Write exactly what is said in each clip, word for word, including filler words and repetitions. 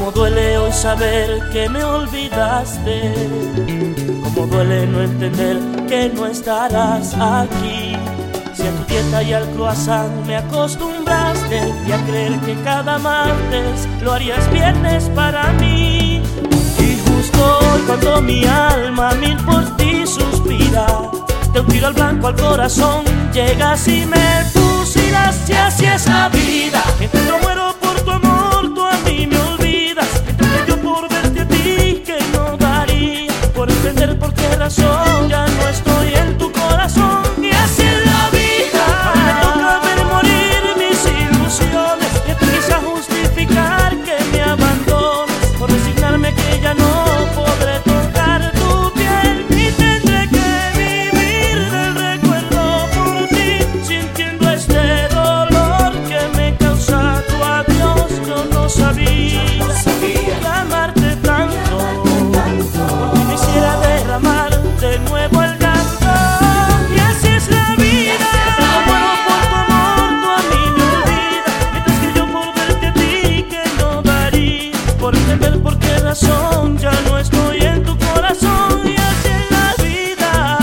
Cómo duele hoy saber que me olvidaste, cómo duele no entender que no estarás aquí. Si a tu dieta y al croissant me acostumbraste y a creer que cada martes lo harías viernes para mí. Y justo hoy cuando mi alma mil por ti suspira, de un tiro al blanco al corazón llegas y me fusilas. Y así es la vida, mientras yo muero por tu amor, tú a mí me olvidas. Mientras que yo por verte a ti que no daría, por entender por qué razón ya no estoy en tu corazón. Y así es la vida, me toca ver morir mis ilusiones y tú quizás justificar que me abandones, por resignarme que ya no podré tocar tu piel y tendré que vivir del recuerdo por ti, sintiendo este dolor que me causa tu adiós. Yo no sabía, no sabía que amarte tanto, porque me hiciera derramar de nuevo el llanto. Y así es la vida, yo muero por tu amor, tú a mí me olvidas, mientras que yo por verte a ti que no daría, por entender por qué razón ya no estoy en tu corazón. Y así es la vida.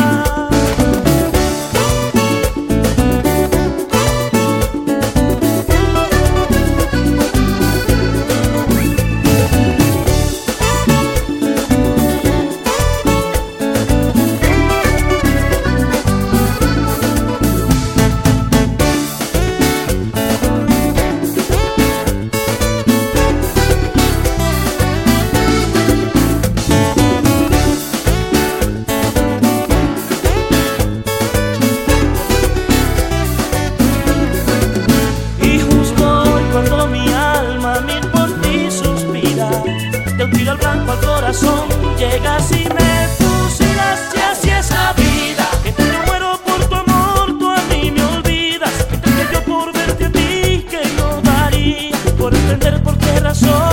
Y justo hoy cuando mi alma mil por ti suspira, de un tiro al blanco al corazón llegas y me fusilas. Y así es la vida, mientras yo muero por tu amor, tú a mí me olvidas, mientras que yo por verte a ti que no daría, por entender por qué razón